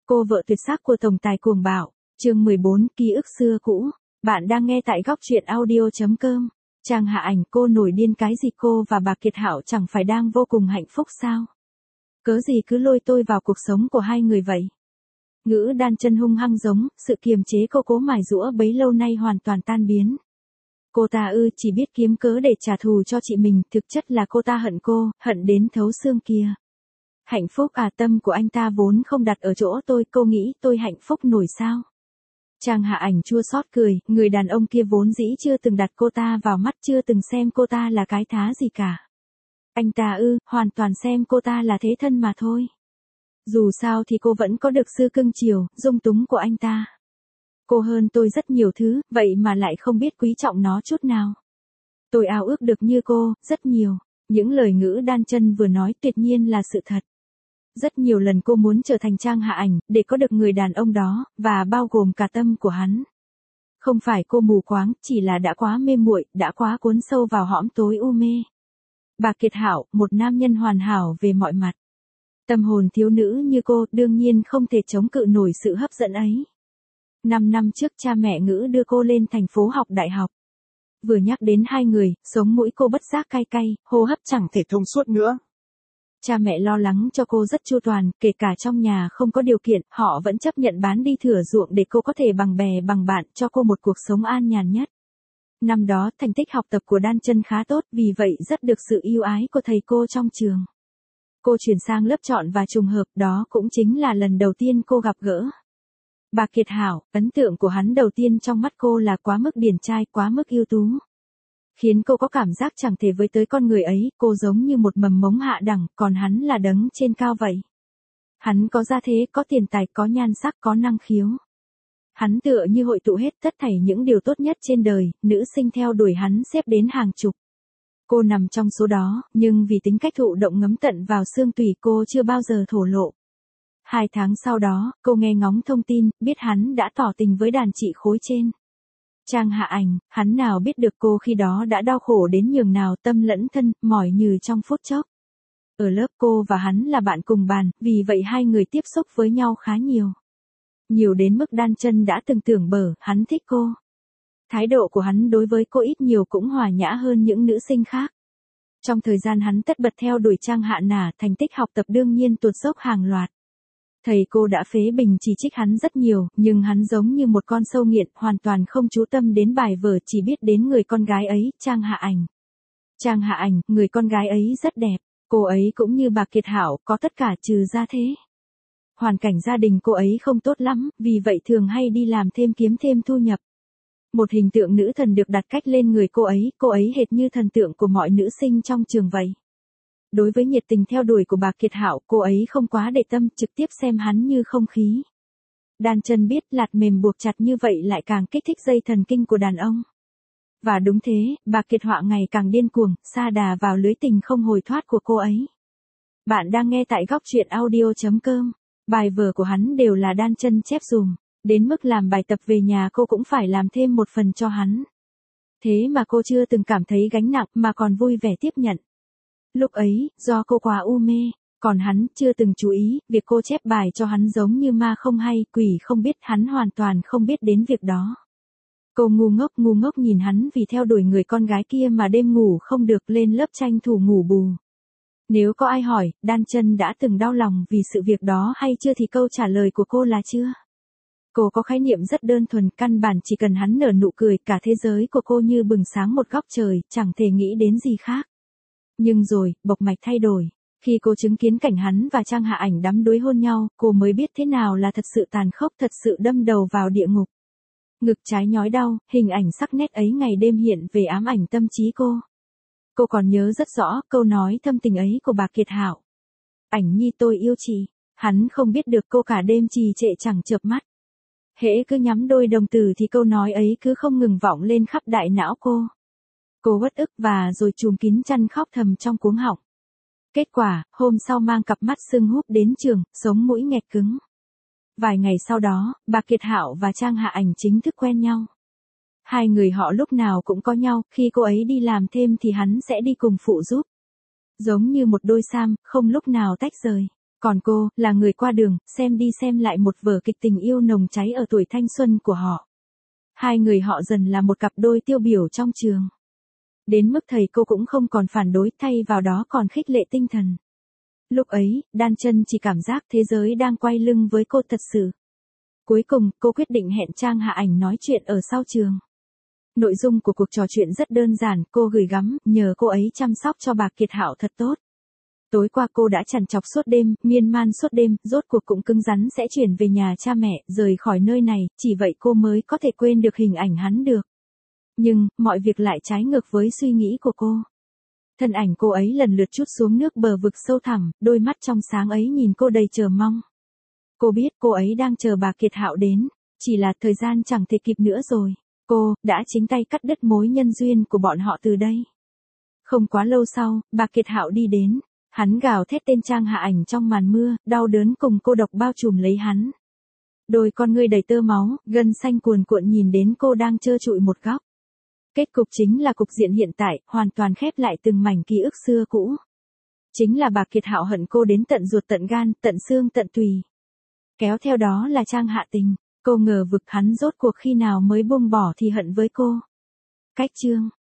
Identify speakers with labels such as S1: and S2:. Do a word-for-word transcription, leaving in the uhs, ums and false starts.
S1: Cô vợ tuyệt sắc của tổng tài cuồng bạo, chương mười bốn, ký ức xưa cũ. Bạn đang nghe tại góc truyện audio chấm com. Trang Hạ Ảnh, cô nổi điên cái gì, cô và bà Kiệt Hạo chẳng phải đang vô cùng hạnh phúc sao? Cớ gì cứ lôi tôi vào cuộc sống của hai người vậy? Ngữ Đan Chân hung hăng giống, sự kiềm chế cô cố mài giũa bấy lâu nay hoàn toàn tan biến. Cô ta ư chỉ biết kiếm cớ để trả thù cho chị mình, thực chất là cô ta hận cô, hận đến thấu xương kia. Hạnh phúc à, tâm của anh ta vốn không đặt ở chỗ tôi, cô nghĩ tôi hạnh phúc nổi sao? Trang Hạ Ảnh chua xót cười, người đàn ông kia vốn dĩ chưa từng đặt cô ta vào mắt, chưa từng xem cô ta là cái thá gì cả. Anh ta ư, hoàn toàn xem cô ta là thế thân mà thôi. Dù sao thì cô vẫn có được sự cưng chiều, dung túng của anh ta. Cô hơn tôi rất nhiều thứ, vậy mà lại không biết quý trọng nó chút nào. Tôi ao ước được như cô, rất nhiều. Những lời Ngữ Đan Chân vừa nói tuyệt nhiên là sự thật. Rất nhiều lần cô muốn trở thành Trang Hạ Ảnh, để có được người đàn ông đó, và bao gồm cả tâm của hắn. Không phải cô mù quáng, chỉ là đã quá mê muội, đã quá cuốn sâu vào hõm tối u mê. Bà Kiệt Hạo, một nam nhân hoàn hảo về mọi mặt. Tâm hồn thiếu nữ như cô, đương nhiên không thể chống cự nổi sự hấp dẫn ấy. Năm năm trước cha mẹ Ngữ đưa cô lên thành phố học đại học. Vừa nhắc đến hai người, sống mũi cô bất giác cay cay, hô hấp chẳng thể thông suốt nữa. Cha mẹ lo lắng cho cô rất chu toàn, kể cả trong nhà không có điều kiện, họ vẫn chấp nhận bán đi thửa ruộng để cô có thể bằng bè bằng bạn, cho cô một cuộc sống an nhàn nhất. Năm đó, thành tích học tập của Đan Chân khá tốt, vì vậy rất được sự yêu ái của thầy cô trong trường. Cô chuyển sang lớp chọn và trùng hợp, đó cũng chính là lần đầu tiên cô gặp gỡ bà Kiệt Hạo. Ấn tượng của hắn đầu tiên trong mắt cô là quá mức điển trai, quá mức ưu tú. Khiến cô có cảm giác chẳng thể với tới con người ấy, cô giống như một mầm mống hạ đẳng, còn hắn là đấng trên cao vậy. Hắn có gia thế, có tiền tài, có nhan sắc, có năng khiếu. Hắn tựa như hội tụ hết tất thảy những điều tốt nhất trên đời, nữ sinh theo đuổi hắn xếp đến hàng chục. Cô nằm trong số đó, nhưng vì tính cách thụ động ngấm tận vào xương tủy cô chưa bao giờ thổ lộ. Hai tháng sau đó, cô nghe ngóng thông tin, biết hắn đã tỏ tình với đàn chị khối trên. Trang Hạ Ảnh, hắn nào biết được cô khi đó đã đau khổ đến nhường nào, tâm lẫn thân, mỏi nhừ trong phút chốc. Ở lớp cô và hắn là bạn cùng bàn, vì vậy hai người tiếp xúc với nhau khá nhiều. Nhiều đến mức Đan Chân đã từng tưởng bở, hắn thích cô. Thái độ của hắn đối với cô ít nhiều cũng hòa nhã hơn những nữ sinh khác. Trong thời gian hắn tất bật theo đuổi Trang Hạ Nả, thành tích học tập đương nhiên tuột dốc hàng loạt. Thầy cô đã phế bình chỉ trích hắn rất nhiều, nhưng hắn giống như một con sâu nghiện, hoàn toàn không chú tâm đến bài vở, chỉ biết đến người con gái ấy, Trang Hạ Ảnh. Trang Hạ Ảnh, người con gái ấy rất đẹp, cô ấy cũng như bà Kiệt Hạo, có tất cả trừ gia thế. Hoàn cảnh gia đình cô ấy không tốt lắm, vì vậy thường hay đi làm thêm kiếm thêm thu nhập. Một hình tượng nữ thần được đặt cách lên người cô ấy, cô ấy hệt như thần tượng của mọi nữ sinh trong trường vậy. Đối với nhiệt tình theo đuổi của bà Kiệt Hạo, cô ấy không quá để tâm, trực tiếp xem hắn như không khí. Đan Chân biết lạt mềm buộc chặt như vậy lại càng kích thích dây thần kinh của đàn ông. Và đúng thế, bà Kiệt Hạo ngày càng điên cuồng, sa đà vào lưới tình không hồi thoát của cô ấy. Bạn đang nghe tại góc truyện audio chấm com. Bài vở của hắn đều là Đan Chân chép dùm, đến mức làm bài tập về nhà cô cũng phải làm thêm một phần cho hắn. Thế mà cô chưa từng cảm thấy gánh nặng mà còn vui vẻ tiếp nhận. Lúc ấy, do cô quá u mê, còn hắn chưa từng chú ý, việc cô chép bài cho hắn giống như ma không hay, quỷ không biết, hắn hoàn toàn không biết đến việc đó. Cô ngu ngốc ngu ngốc nhìn hắn vì theo đuổi người con gái kia mà đêm ngủ không được, lên lớp tranh thủ ngủ bù. Nếu có ai hỏi, Đan Chân đã từng đau lòng vì sự việc đó hay chưa thì câu trả lời của cô là chưa. Cô có khái niệm rất đơn thuần, căn bản chỉ cần hắn nở nụ cười, cả thế giới của cô như bừng sáng một góc trời, chẳng thể nghĩ đến gì khác. Nhưng rồi, bộc mạch thay đổi. Khi cô chứng kiến cảnh hắn và Trang Hạ Ảnh đắm đuối hôn nhau, cô mới biết thế nào là thật sự tàn khốc, thật sự đâm đầu vào địa ngục. Ngực trái nhói đau, hình ảnh sắc nét ấy ngày đêm hiện về ám ảnh tâm trí cô. Cô còn nhớ rất rõ câu nói thâm tình ấy của bà Kiệt Hạo. Ảnh nhi tôi yêu chị. Hắn không biết được cô cả đêm trì trệ chẳng chợp mắt. Hễ cứ nhắm đôi đồng tử thì câu nói ấy cứ không ngừng vọng lên khắp đại não cô. Cô uất ức và rồi chùm kín chăn khóc thầm trong cuống họng. Kết quả, hôm sau mang cặp mắt sưng húp đến trường, sống mũi nghẹt cứng. Vài ngày sau đó, bà Kiệt Hạo và Trang Hạ Ảnh chính thức quen nhau. Hai người họ lúc nào cũng có nhau, khi cô ấy đi làm thêm thì hắn sẽ đi cùng phụ giúp. Giống như một đôi sam, không lúc nào tách rời. Còn cô, là người qua đường, xem đi xem lại một vở kịch tình yêu nồng cháy ở tuổi thanh xuân của họ. Hai người họ dần là một cặp đôi tiêu biểu trong trường. Đến mức thầy cô cũng không còn phản đối, thay vào đó còn khích lệ tinh thần. Lúc ấy, Đan Chân chỉ cảm giác thế giới đang quay lưng với cô thật sự. Cuối cùng, cô quyết định hẹn Trang Hạ Ảnh nói chuyện ở sau trường. Nội dung của cuộc trò chuyện rất đơn giản, cô gửi gắm, nhờ cô ấy chăm sóc cho bà Kiệt Hạo thật tốt. Tối qua cô đã trằn trọc suốt đêm, miên man suốt đêm, rốt cuộc cũng cứng rắn sẽ chuyển về nhà cha mẹ, rời khỏi nơi này, chỉ vậy cô mới có thể quên được hình ảnh hắn được. Nhưng, mọi việc lại trái ngược với suy nghĩ của cô. Thân ảnh cô ấy lần lượt trút xuống nước bờ vực sâu thẳm, đôi mắt trong sáng ấy nhìn cô đầy chờ mong. Cô biết cô ấy đang chờ bà Kiệt Hạo đến, chỉ là thời gian chẳng thể kịp nữa rồi. Cô, đã chính tay cắt đứt mối nhân duyên của bọn họ từ đây. Không quá lâu sau, bà Kiệt Hạo đi đến. Hắn gào thét tên Trang Hạ Ảnh trong màn mưa, đau đớn cùng cô độc bao trùm lấy hắn. Đôi con ngươi đầy tơ máu, gân xanh cuồn cuộn nhìn đến cô đang trơ trụi một góc. Kết cục chính là cục diện hiện tại, hoàn toàn khép lại từng mảnh ký ức xưa cũ. Chính là bà Kiệt Hạo hận cô đến tận ruột tận gan, tận xương tận tùy. Kéo theo đó là Trang Hạ Tình, cô ngờ vực hắn rốt cuộc khi nào mới buông bỏ thì hận với cô. Cách chương